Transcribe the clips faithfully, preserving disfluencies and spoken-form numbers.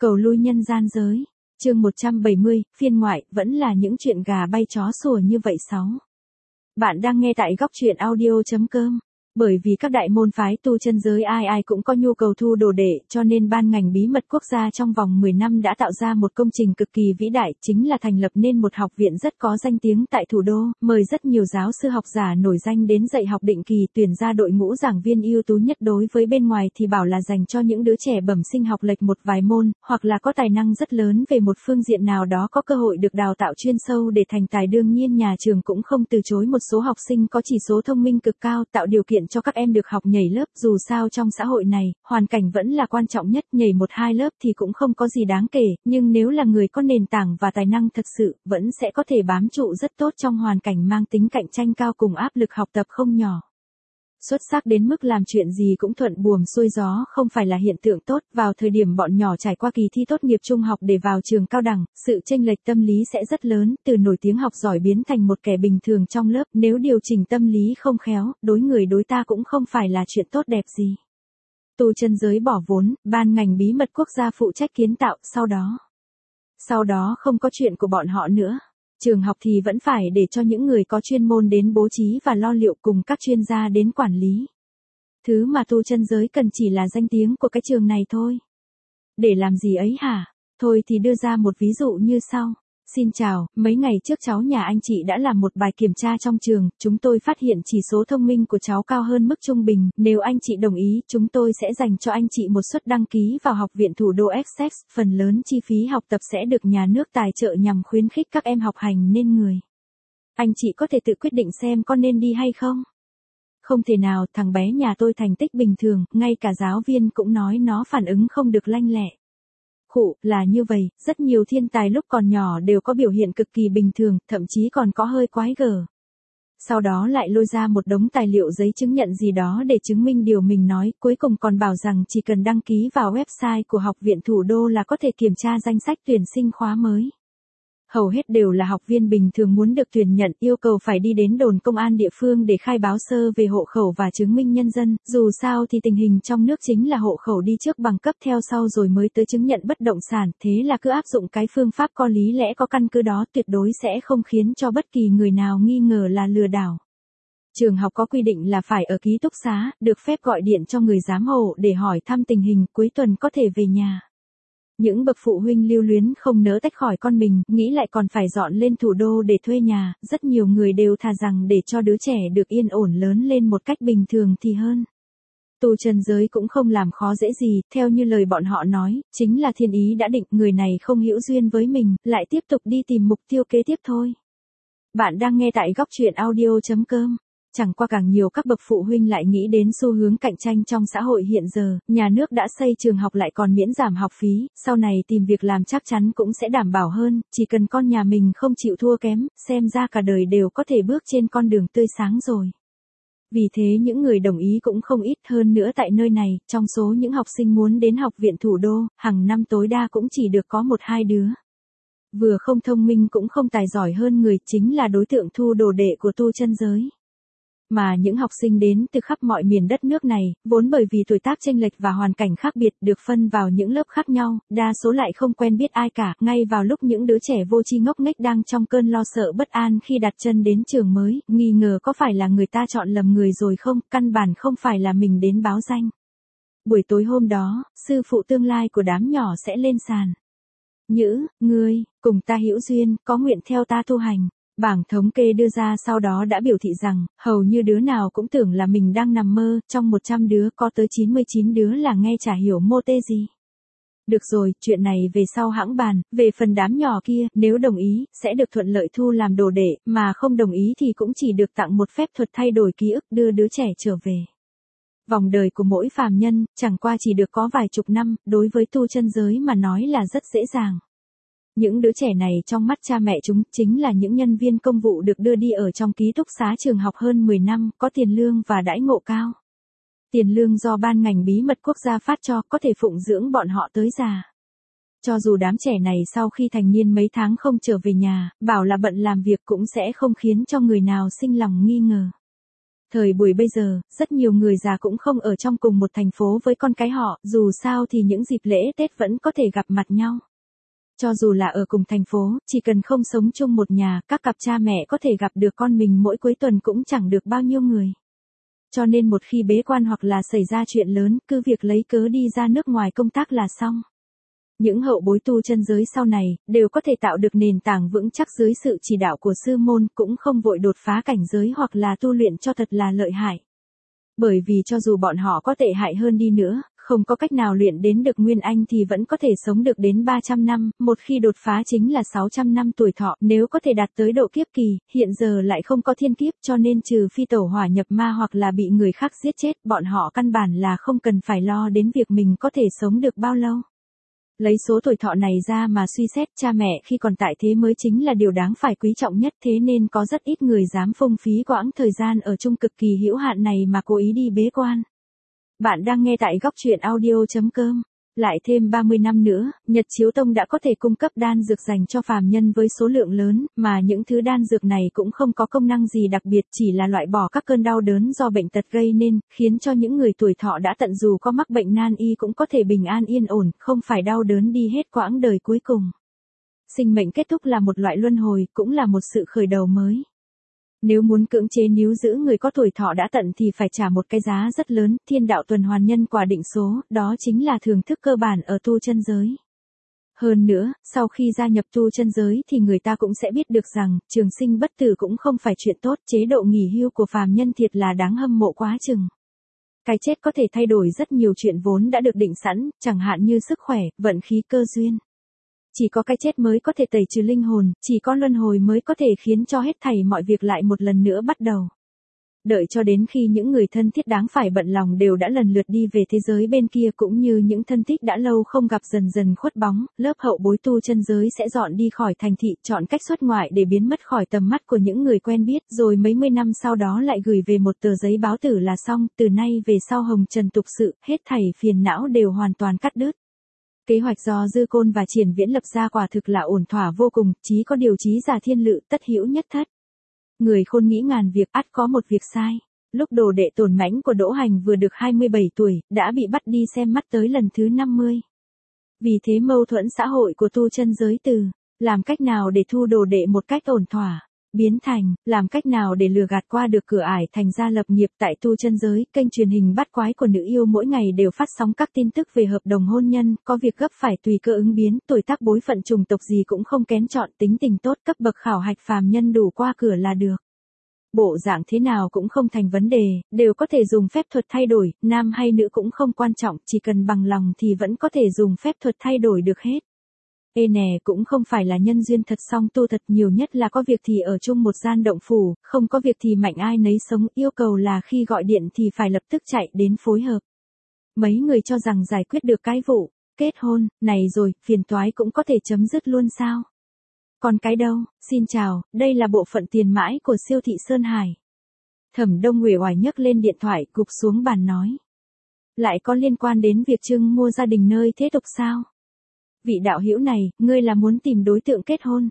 Cầu lui nhân gian giới. Chương một trăm bảy mươi, phiên ngoại, vẫn là những chuyện gà bay chó sủa như vậy sáu. Bạn đang nghe tại góc truyện audio chấm com. Bởi vì các đại môn phái tu chân giới ai ai cũng có nhu cầu thu đồ đệ, cho nên ban ngành bí mật quốc gia trong vòng mười năm đã tạo ra một công trình cực kỳ vĩ đại, chính là thành lập nên một học viện rất có danh tiếng tại thủ đô, mời rất nhiều giáo sư học giả nổi danh đến dạy học định kỳ, tuyển ra đội ngũ giảng viên ưu tú nhất. Đối với bên ngoài thì bảo là dành cho những đứa trẻ bẩm sinh học lệch một vài môn, hoặc là có tài năng rất lớn về một phương diện nào đó có cơ hội được đào tạo chuyên sâu để thành tài. Đương nhiên nhà trường cũng không từ chối một số học sinh có chỉ số thông minh cực cao, tạo điều kiện cho các em được học nhảy lớp. Dù sao trong xã hội này, hoàn cảnh vẫn là quan trọng nhất, nhảy một hai lớp thì cũng không có gì đáng kể, nhưng nếu là người có nền tảng và tài năng thực sự, vẫn sẽ có thể bám trụ rất tốt trong hoàn cảnh mang tính cạnh tranh cao cùng áp lực học tập không nhỏ. Xuất sắc đến mức làm chuyện gì cũng thuận buồm xuôi gió không phải là hiện tượng tốt. Vào thời điểm bọn nhỏ trải qua kỳ thi tốt nghiệp trung học để vào trường cao đẳng, sự chênh lệch tâm lý sẽ rất lớn, từ nổi tiếng học giỏi biến thành một kẻ bình thường trong lớp. Nếu điều chỉnh tâm lý không khéo, đối người đối ta cũng không phải là chuyện tốt đẹp gì. Tu chân giới bỏ vốn, ban ngành bí mật quốc gia phụ trách kiến tạo, sau đó. Sau đó không có chuyện của bọn họ nữa. Trường học thì vẫn phải để cho những người có chuyên môn đến bố trí và lo liệu cùng các chuyên gia đến quản lý. Thứ mà tu chân giới cần chỉ là danh tiếng của cái trường này thôi. Để làm gì ấy hả? Thôi thì đưa ra một ví dụ như sau. Xin chào, mấy ngày trước cháu nhà anh chị đã làm một bài kiểm tra trong trường, chúng tôi phát hiện chỉ số thông minh của cháu cao hơn mức trung bình, nếu anh chị đồng ý, chúng tôi sẽ dành cho anh chị một suất đăng ký vào học viện thủ đô Essex, phần lớn chi phí học tập sẽ được nhà nước tài trợ nhằm khuyến khích các em học hành nên người. Anh chị có thể tự quyết định xem có nên đi hay không? Không thể nào, thằng bé nhà tôi thành tích bình thường, ngay cả giáo viên cũng nói nó phản ứng không được lanh lẹ. Khụ, là như vậy, rất nhiều thiên tài lúc còn nhỏ đều có biểu hiện cực kỳ bình thường, thậm chí còn có hơi quái gở. Sau đó lại lôi ra một đống tài liệu giấy chứng nhận gì đó để chứng minh điều mình nói, cuối cùng còn bảo rằng chỉ cần đăng ký vào website của học viện thủ đô là có thể kiểm tra danh sách tuyển sinh khóa mới. Hầu hết đều là học viên bình thường muốn được tuyển nhận, yêu cầu phải đi đến đồn công an địa phương để khai báo sơ về hộ khẩu và chứng minh nhân dân, dù sao thì tình hình trong nước chính là hộ khẩu đi trước bằng cấp theo sau rồi mới tới chứng nhận bất động sản, thế là cứ áp dụng cái phương pháp có lý lẽ có căn cứ đó, tuyệt đối sẽ không khiến cho bất kỳ người nào nghi ngờ là lừa đảo. Trường học có quy định là phải ở ký túc xá, được phép gọi điện cho người giám hộ để hỏi thăm tình hình, cuối tuần có thể về nhà. Những bậc phụ huynh lưu luyến không nỡ tách khỏi con mình, nghĩ lại còn phải dọn lên thủ đô để thuê nhà, rất nhiều người đều thà rằng để cho đứa trẻ được yên ổn lớn lên một cách bình thường thì hơn. Tu chân giới cũng không làm khó dễ gì, theo như lời bọn họ nói, chính là thiên ý đã định, người này không hữu duyên với mình, lại tiếp tục đi tìm mục tiêu kế tiếp thôi. Bạn đang nghe tại góc truyện audio chấm com. Chẳng qua càng nhiều các bậc phụ huynh lại nghĩ đến xu hướng cạnh tranh trong xã hội hiện giờ, nhà nước đã xây trường học lại còn miễn giảm học phí, sau này tìm việc làm chắc chắn cũng sẽ đảm bảo hơn, chỉ cần con nhà mình không chịu thua kém, xem ra cả đời đều có thể bước trên con đường tươi sáng rồi. Vì thế những người đồng ý cũng không ít, hơn nữa tại nơi này, trong số những học sinh muốn đến học viện thủ đô, hàng năm tối đa cũng chỉ được có một hai đứa. Vừa không thông minh cũng không tài giỏi hơn người, chính là đối tượng thu đồ đệ của tu chân giới. Mà những học sinh đến từ khắp mọi miền đất nước này, vốn bởi vì tuổi tác chênh lệch và hoàn cảnh khác biệt được phân vào những lớp khác nhau, đa số lại không quen biết ai cả, ngay vào lúc những đứa trẻ vô tri ngốc nghếch đang trong cơn lo sợ bất an khi đặt chân đến trường mới, nghi ngờ có phải là người ta chọn lầm người rồi không, căn bản không phải là mình đến báo danh. Buổi tối hôm đó, sư phụ tương lai của đám nhỏ sẽ lên sàn. Nhữ, ngươi, cùng ta hữu duyên, có nguyện theo ta tu hành. Bảng thống kê đưa ra sau đó đã biểu thị rằng, hầu như đứa nào cũng tưởng là mình đang nằm mơ, trong một trăm đứa có tới chín mươi chín đứa là nghe chả hiểu mô tê gì. Được rồi, chuyện này về sau hãng bàn, về phần đám nhỏ kia, nếu đồng ý, sẽ được thuận lợi thu làm đồ đệ, mà không đồng ý thì cũng chỉ được tặng một phép thuật thay đổi ký ức đưa đứa trẻ trở về. Vòng đời của mỗi phàm nhân, chẳng qua chỉ được có vài chục năm, đối với tu chân giới mà nói là rất dễ dàng. Những đứa trẻ này trong mắt cha mẹ chúng chính là những nhân viên công vụ được đưa đi ở trong ký túc xá trường học hơn mười năm, có tiền lương và đãi ngộ cao. Tiền lương do ban ngành bí mật quốc gia phát cho, có thể phụng dưỡng bọn họ tới già. Cho dù đám trẻ này sau khi thành niên mấy tháng không trở về nhà, bảo là bận làm việc cũng sẽ không khiến cho người nào sinh lòng nghi ngờ. Thời buổi bây giờ, rất nhiều người già cũng không ở trong cùng một thành phố với con cái họ, dù sao thì những dịp lễ Tết vẫn có thể gặp mặt nhau. Cho dù là ở cùng thành phố, chỉ cần không sống chung một nhà, các cặp cha mẹ có thể gặp được con mình mỗi cuối tuần cũng chẳng được bao nhiêu người. Cho nên một khi bế quan hoặc là xảy ra chuyện lớn, cứ việc lấy cớ đi ra nước ngoài công tác là xong. Những hậu bối tu chân giới sau này, đều có thể tạo được nền tảng vững chắc dưới sự chỉ đạo của sư môn, cũng không vội đột phá cảnh giới hoặc là tu luyện cho thật là lợi hại. Bởi vì cho dù bọn họ có tệ hại hơn đi nữa, không có cách nào luyện đến được Nguyên Anh thì vẫn có thể sống được đến ba trăm năm, một khi đột phá chính là sáu trăm năm tuổi thọ, nếu có thể đạt tới độ kiếp kỳ, hiện giờ lại không có thiên kiếp cho nên trừ phi tẩu hỏa nhập ma hoặc là bị người khác giết chết, bọn họ căn bản là không cần phải lo đến việc mình có thể sống được bao lâu. Lấy số tuổi thọ này ra mà suy xét, cha mẹ khi còn tại thế mới chính là điều đáng phải quý trọng nhất, thế nên có rất ít người dám phung phí quãng thời gian ở chung cực kỳ hữu hạn này mà cố ý đi bế quan. Bạn đang nghe tại góc truyện audio chấm com. Lại thêm ba mươi năm nữa, Nhật Chiếu Tông đã có thể cung cấp đan dược dành cho phàm nhân với số lượng lớn, mà những thứ đan dược này cũng không có công năng gì đặc biệt, chỉ là loại bỏ các cơn đau đớn do bệnh tật gây nên, khiến cho những người tuổi thọ đã tận dù có mắc bệnh nan y cũng có thể bình an yên ổn, không phải đau đớn đi hết quãng đời cuối cùng. Sinh mệnh kết thúc là một loại luân hồi, cũng là một sự khởi đầu mới. Nếu muốn cưỡng chế níu giữ người có tuổi thọ đã tận thì phải trả một cái giá rất lớn, thiên đạo tuần hoàn nhân quả định số, đó chính là thưởng thức cơ bản ở tu chân giới. Hơn nữa, sau khi gia nhập tu chân giới thì người ta cũng sẽ biết được rằng, trường sinh bất tử cũng không phải chuyện tốt, chế độ nghỉ hưu của phàm nhân thiệt là đáng hâm mộ quá chừng. Cái chết có thể thay đổi rất nhiều chuyện vốn đã được định sẵn, chẳng hạn như sức khỏe, vận khí, cơ duyên. Chỉ có cái chết mới có thể tẩy trừ linh hồn, chỉ có luân hồi mới có thể khiến cho hết thảy mọi việc lại một lần nữa bắt đầu. Đợi cho đến khi những người thân thiết đáng phải bận lòng đều đã lần lượt đi về thế giới bên kia, cũng như những thân thích đã lâu không gặp dần dần khuất bóng, lớp hậu bối tu chân giới sẽ dọn đi khỏi thành thị, chọn cách xuất ngoại để biến mất khỏi tầm mắt của những người quen biết, rồi mấy mươi năm sau đó lại gửi về một tờ giấy báo tử là xong, từ nay về sau hồng trần tục sự, hết thảy phiền não đều hoàn toàn cắt đứt. Kế hoạch do Dư Côn và Triển Viễn lập ra quả thực là ổn thỏa vô cùng, chí có điều chí giả thiên lự, tất hữu nhất thất. Người khôn nghĩ ngàn việc, ắt có một việc sai. Lúc đồ đệ Tồn Mãnh của Đỗ Hành vừa được hai mươi bảy tuổi, đã bị bắt đi xem mắt tới lần thứ năm mươi. Vì thế mâu thuẫn xã hội của tu chân giới từ, làm cách nào để thu đồ đệ một cách ổn thỏa, biến thành, làm cách nào để lừa gạt qua được cửa ải thành ra lập nghiệp tại tu chân giới. Kênh truyền hình Bát Quái của Nữ Yêu mỗi ngày đều phát sóng các tin tức về hợp đồng hôn nhân, có việc gấp phải tùy cơ ứng biến, tuổi tác bối phận chủng tộc gì cũng không kén chọn, tính tình tốt, cấp bậc khảo hạch phàm nhân đủ qua cửa là được. Bộ dạng thế nào cũng không thành vấn đề, đều có thể dùng phép thuật thay đổi, nam hay nữ cũng không quan trọng, chỉ cần bằng lòng thì vẫn có thể dùng phép thuật thay đổi được hết. Ê nè, cũng không phải là nhân duyên thật song tu thật, nhiều nhất là có việc thì ở chung một gian động phủ, không có việc thì mạnh ai nấy sống, yêu cầu là khi gọi điện thì phải lập tức chạy đến phối hợp. Mấy người cho rằng giải quyết được cái vụ kết hôn này rồi, phiền toái cũng có thể chấm dứt luôn sao? Còn cái đâu? Xin chào, đây là bộ phận tiền mãi của siêu thị Sơn Hải. Thẩm Đông uể oải nhấc lên điện thoại, gục xuống bàn nói. Lại có liên quan đến việc Trưng mua gia đình nơi thế tục sao? Vị đạo hữu này, ngươi là muốn tìm đối tượng kết hôn?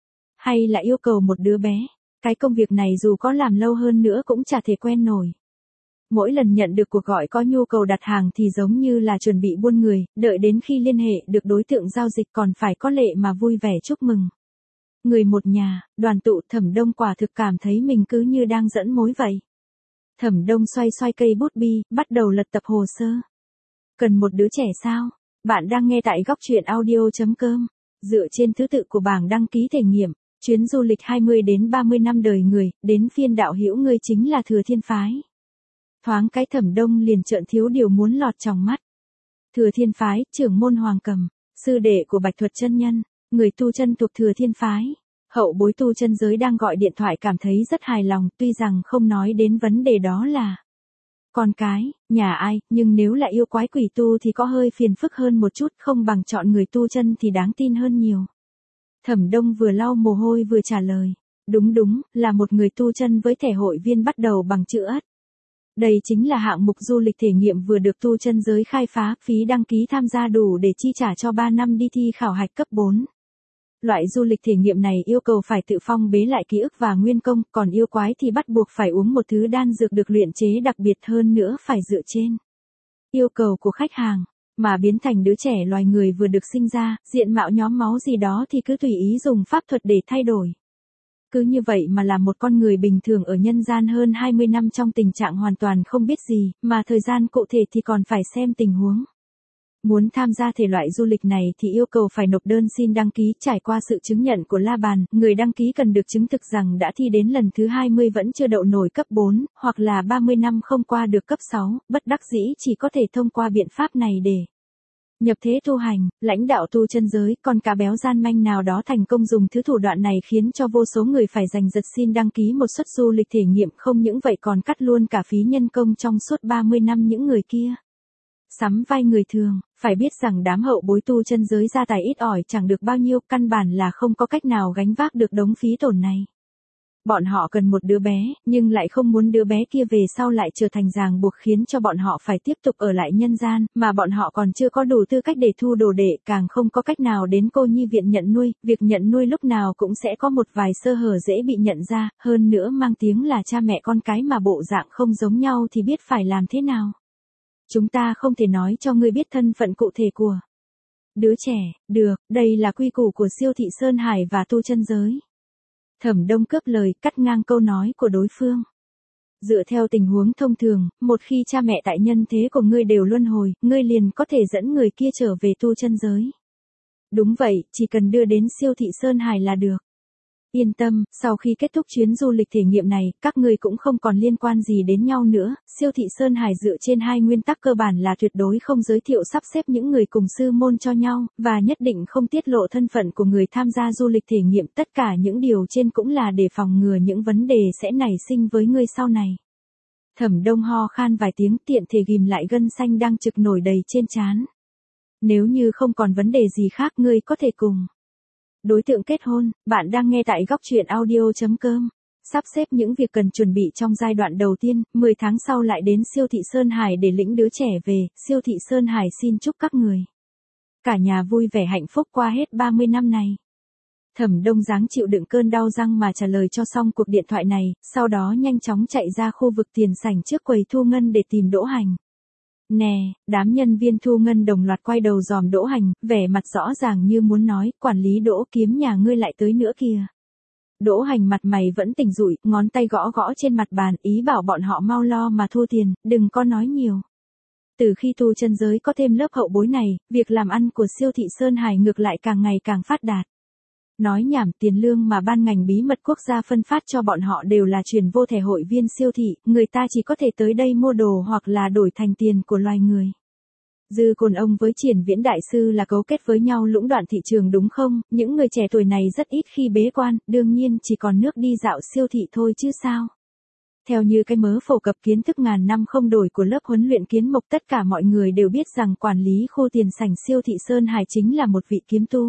Hay là yêu cầu một đứa bé? Cái công việc này dù có làm lâu hơn nữa cũng chả thể quen nổi. Mỗi lần nhận được cuộc gọi có nhu cầu đặt hàng thì giống như là chuẩn bị buôn người, đợi đến khi liên hệ được đối tượng giao dịch còn phải có lệ mà vui vẻ chúc mừng. Người một nhà, đoàn tụ. Thẩm Đông quả thực cảm thấy mình cứ như đang dẫn mối vậy. Thẩm Đông xoay xoay cây bút bi, bắt đầu lật tập hồ sơ. Cần một đứa trẻ sao? Bạn đang nghe tại góc truyện audio chấm com. Dựa trên thứ tự của bảng đăng ký thể nghiệm, chuyến du lịch hai mươi đến ba mươi năm đời người, đến phiên đạo hữu ngươi chính là Thừa Thiên phái. Thoáng cái Thẩm Đông liền trợn thiếu điều muốn lọt trong mắt. Thừa Thiên phái, trưởng môn Hoàng Cầm, sư đệ của Bạch Thuật chân nhân, người tu chân thuộc Thừa Thiên phái. Hậu bối tu chân giới đang gọi điện thoại cảm thấy rất hài lòng, tuy rằng không nói đến vấn đề đó là con cái, nhà ai, nhưng nếu là yêu quái quỷ tu thì có hơi phiền phức hơn một chút, không bằng chọn người tu chân thì đáng tin hơn nhiều. Thẩm Đông vừa lau mồ hôi vừa trả lời. Đúng đúng, là một người tu chân với thẻ hội viên bắt đầu bằng chữ ất. Đây chính là hạng mục du lịch thể nghiệm vừa được tu chân giới khai phá, phí đăng ký tham gia đủ để chi trả cho ba năm đi thi khảo hạch cấp bốn. Loại du lịch thể nghiệm này yêu cầu phải tự phong bế lại ký ức và nguyên công, còn yêu quái thì bắt buộc phải uống một thứ đan dược được luyện chế đặc biệt hơn nữa phải dựa trên yêu cầu của khách hàng, mà biến thành đứa trẻ loài người vừa được sinh ra, diện mạo nhóm máu gì đó thì cứ tùy ý dùng pháp thuật để thay đổi. Cứ như vậy mà là một con người bình thường ở nhân gian hơn hai mươi năm trong tình trạng hoàn toàn không biết gì, mà thời gian cụ thể thì còn phải xem tình huống. Muốn tham gia thể loại du lịch này thì yêu cầu phải nộp đơn xin đăng ký, trải qua sự chứng nhận của La Bàn, người đăng ký cần được chứng thực rằng đã thi đến lần thứ hai mươi vẫn chưa đậu nổi cấp bốn, hoặc là ba mươi năm không qua được cấp sáu, bất đắc dĩ chỉ có thể thông qua biện pháp này để nhập thế tu hành, lãnh đạo tu chân giới, còn cá béo gian manh nào đó thành công dùng thứ thủ đoạn này khiến cho vô số người phải giành giật xin đăng ký một suất du lịch thể nghiệm, không những vậy còn cắt luôn cả phí nhân công trong suốt ba mươi năm những người kia sắm vai người thường. Phải biết rằng đám hậu bối tu chân giới gia tài ít ỏi chẳng được bao nhiêu, căn bản là không có cách nào gánh vác được đống phí tổn này. Bọn họ cần một đứa bé, nhưng lại không muốn đứa bé kia về sau lại trở thành ràng buộc khiến cho bọn họ phải tiếp tục ở lại nhân gian, mà bọn họ còn chưa có đủ tư cách để thu đồ đệ, càng không có cách nào đến cô nhi viện nhận nuôi, việc nhận nuôi lúc nào cũng sẽ có một vài sơ hở dễ bị nhận ra, hơn nữa mang tiếng là cha mẹ con cái mà bộ dạng không giống nhau thì biết phải làm thế nào. Chúng ta không thể nói cho ngươi biết thân phận cụ thể của đứa trẻ, được, đây là quy củ của siêu thị Sơn Hải và tu chân giới. Thẩm Đông cướp lời, cắt ngang câu nói của đối phương. Dựa theo tình huống thông thường, một khi cha mẹ tại nhân thế của ngươi đều luân hồi, ngươi liền có thể dẫn người kia trở về tu chân giới. Đúng vậy, chỉ cần đưa đến siêu thị Sơn Hải là được. Yên tâm, sau khi kết thúc chuyến du lịch thể nghiệm này, các ngươi cũng không còn liên quan gì đến nhau nữa. Siêu thị Sơn Hải dựa trên hai nguyên tắc cơ bản là tuyệt đối không giới thiệu sắp xếp những người cùng sư môn cho nhau, và nhất định không tiết lộ thân phận của người tham gia du lịch thể nghiệm. Tất cả những điều trên cũng là để phòng ngừa những vấn đề sẽ nảy sinh với ngươi sau này. Thẩm Đông ho khan vài tiếng, tiện thể ghim lại gân xanh đang trực nổi đầy trên trán. Nếu như không còn vấn đề gì khác, ngươi có thể cùng đối tượng kết hôn. Bạn đang nghe tại góc truyện audio chấm com. Sắp xếp những việc cần chuẩn bị trong giai đoạn đầu tiên, mười tháng sau lại đến siêu thị Sơn Hải để lĩnh đứa trẻ về. Siêu thị Sơn Hải xin chúc các người cả nhà vui vẻ hạnh phúc qua hết ba mươi năm này. Thẩm Đông dáng chịu đựng cơn đau răng mà trả lời cho xong cuộc điện thoại này, sau đó nhanh chóng chạy ra khu vực tiền sảnh trước quầy thu ngân để tìm Đỗ Hành. Nè, đám nhân viên thu ngân đồng loạt quay đầu dòm Đỗ Hành, vẻ mặt rõ ràng như muốn nói, quản lý Đỗ, kiếm nhà ngươi lại tới nữa kìa. Đỗ Hành mặt mày vẫn tỉnh rụi, ngón tay gõ gõ trên mặt bàn, ý bảo bọn họ mau lo mà thu tiền, đừng có nói nhiều. Từ khi tu chân giới có thêm lớp hậu bối này, việc làm ăn của siêu thị Sơn Hải ngược lại càng ngày càng phát đạt. Nói nhảm, tiền lương mà ban ngành bí mật quốc gia phân phát cho bọn họ đều là chuyển vô thẻ hội viên siêu thị, người ta chỉ có thể tới đây mua đồ hoặc là đổi thành tiền của loài người. Dư Cồn ông với Triển Viễn đại sư là cấu kết với nhau lũng đoạn thị trường đúng không? Những người trẻ tuổi này rất ít khi bế quan, đương nhiên chỉ còn nước đi dạo siêu thị thôi chứ sao. Theo như cái mớ phổ cập kiến thức ngàn năm không đổi của lớp huấn luyện kiến mộc, tất cả mọi người đều biết rằng quản lý khu tiền sảnh siêu thị Sơn Hải chính là một vị kiếm tu.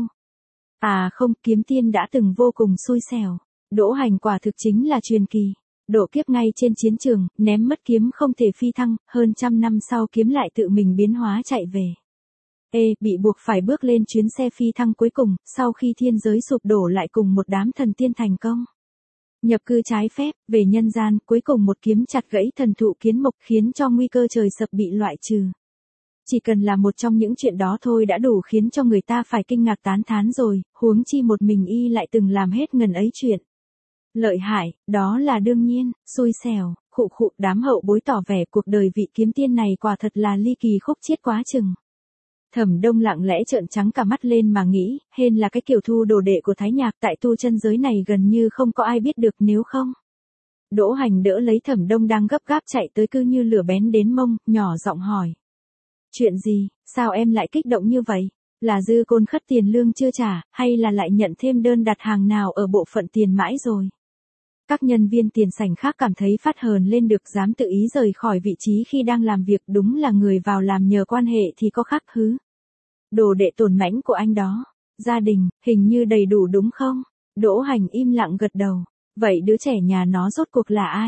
À không, kiếm tiên đã từng vô cùng xui xẻo. Đỗ Hành quả thực chính là truyền kỳ. Độ kiếp ngay trên chiến trường, ném mất kiếm không thể phi thăng, hơn trăm năm sau kiếm lại tự mình biến hóa chạy về. Ê, bị buộc phải bước lên chuyến xe phi thăng cuối cùng, sau khi thiên giới sụp đổ lại cùng một đám thần tiên thành công nhập cư trái phép, về nhân gian, cuối cùng một kiếm chặt gãy thần thụ kiến mộc khiến cho nguy cơ trời sập bị loại trừ. Chỉ cần là một trong những chuyện đó thôi đã đủ khiến cho người ta phải kinh ngạc tán thán rồi, huống chi một mình y lại từng làm hết ngần ấy chuyện. Lợi hại, đó là đương nhiên, xui xẻo, khụ khụ, đám hậu bối tỏ vẻ cuộc đời vị kiếm tiên này quả thật là ly kỳ khúc chiết quá chừng. Thẩm Đông lặng lẽ trợn trắng cả mắt lên mà nghĩ, hên là cái kiểu thu đồ đệ của Thái Nhạc tại tu chân giới này gần như không có ai biết được nếu không. Đỗ Hành đỡ lấy Thẩm Đông đang gấp gáp chạy tới cứ như lửa bén đến mông, nhỏ giọng hỏi. Chuyện gì, sao em lại kích động như vậy? Là Dư Côn khất tiền lương chưa trả, hay là lại nhận thêm đơn đặt hàng nào ở bộ phận tiền mãi rồi? Các nhân viên tiền sảnh khác cảm thấy phát hờn lên được dám tự ý rời khỏi vị trí khi đang làm việc, đúng là người vào làm nhờ quan hệ thì có khác hứ. Đồ đệ tổn mãnh của anh đó, gia đình, hình như đầy đủ đúng không? Đỗ Hành im lặng gật đầu. Vậy đứa trẻ nhà nó rốt cuộc là ai?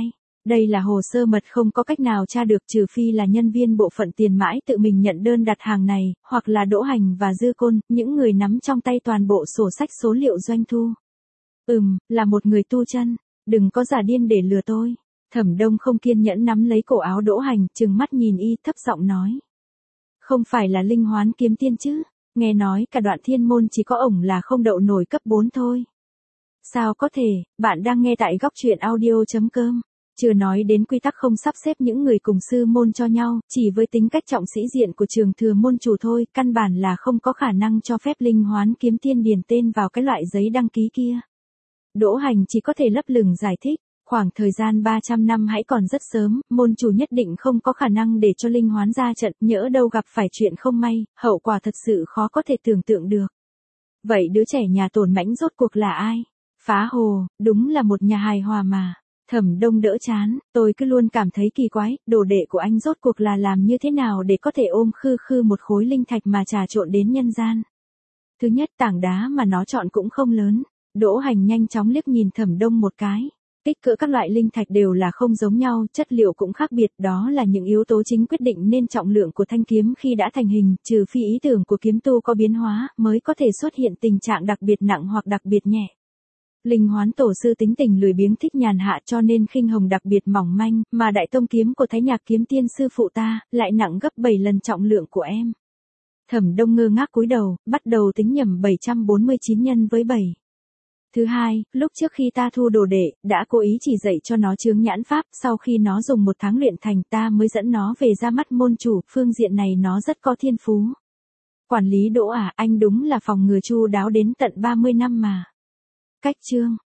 Đây là hồ sơ mật không có cách nào tra được trừ phi là nhân viên bộ phận tiền mãi tự mình nhận đơn đặt hàng này, hoặc là Đỗ Hành và Dư Côn, những người nắm trong tay toàn bộ sổ sách số liệu doanh thu. Ừm, là một người tu chân, đừng có giả điên để lừa tôi. Thẩm Đông không kiên nhẫn nắm lấy cổ áo Đỗ Hành, trừng mắt nhìn y thấp giọng nói. Không phải là Linh Hoán Kiếm Tiên chứ, nghe nói cả Đoạn Thiên Môn chỉ có ổng là không đậu nổi cấp bốn thôi. Sao có thể, bạn đang nghe tại góc truyện audio.com. Chưa nói đến quy tắc không sắp xếp những người cùng sư môn cho nhau, chỉ với tính cách trọng sĩ diện của trường thừa môn chủ thôi, căn bản là không có khả năng cho phép Linh Hoán Kiếm Tiên điền tên vào cái loại giấy đăng ký kia. Đỗ Hành chỉ có thể lấp lửng giải thích, khoảng thời gian ba trăm năm hãy còn rất sớm, môn chủ nhất định không có khả năng để cho Linh Hoán ra trận, nhỡ đâu gặp phải chuyện không may, hậu quả thật sự khó có thể tưởng tượng được. Vậy đứa trẻ nhà Tổn Mãnh rốt cuộc là ai? Phá Hồ, đúng là một nhà hài hòa mà. Thẩm Đông đỡ chán, tôi cứ luôn cảm thấy kỳ quái, đồ đệ của anh rốt cuộc là làm như thế nào để có thể ôm khư khư một khối linh thạch mà trà trộn đến nhân gian. Thứ nhất, tảng đá mà nó chọn cũng không lớn. Đỗ Hành nhanh chóng liếc nhìn Thẩm Đông một cái. Kích cỡ các loại linh thạch đều là không giống nhau, chất liệu cũng khác biệt, đó là những yếu tố chính quyết định nên trọng lượng của thanh kiếm khi đã thành hình, trừ phi ý tưởng của kiếm tu có biến hóa, mới có thể xuất hiện tình trạng đặc biệt nặng hoặc đặc biệt nhẹ. Linh Hoán tổ sư tính tình lười biếng thích nhàn hạ cho nên khinh hồng đặc biệt mỏng manh, mà đại tông kiếm của Thái Nhạc kiếm tiên sư phụ ta, lại nặng gấp bảy lần trọng lượng của em. Thẩm Đông ngơ ngác cúi đầu, bắt đầu tính nhầm bảy trăm bốn mươi chín nhân với bảy. Thứ hai, lúc trước khi ta thu đồ đệ, đã cố ý chỉ dạy cho nó chướng nhãn pháp, sau khi nó dùng một tháng luyện thành ta mới dẫn nó về ra mắt môn chủ, phương diện này nó rất có thiên phú. Quản lý Đỗ à, anh đúng là phòng ngừa chu đáo đến tận ba mươi năm mà. Cách chương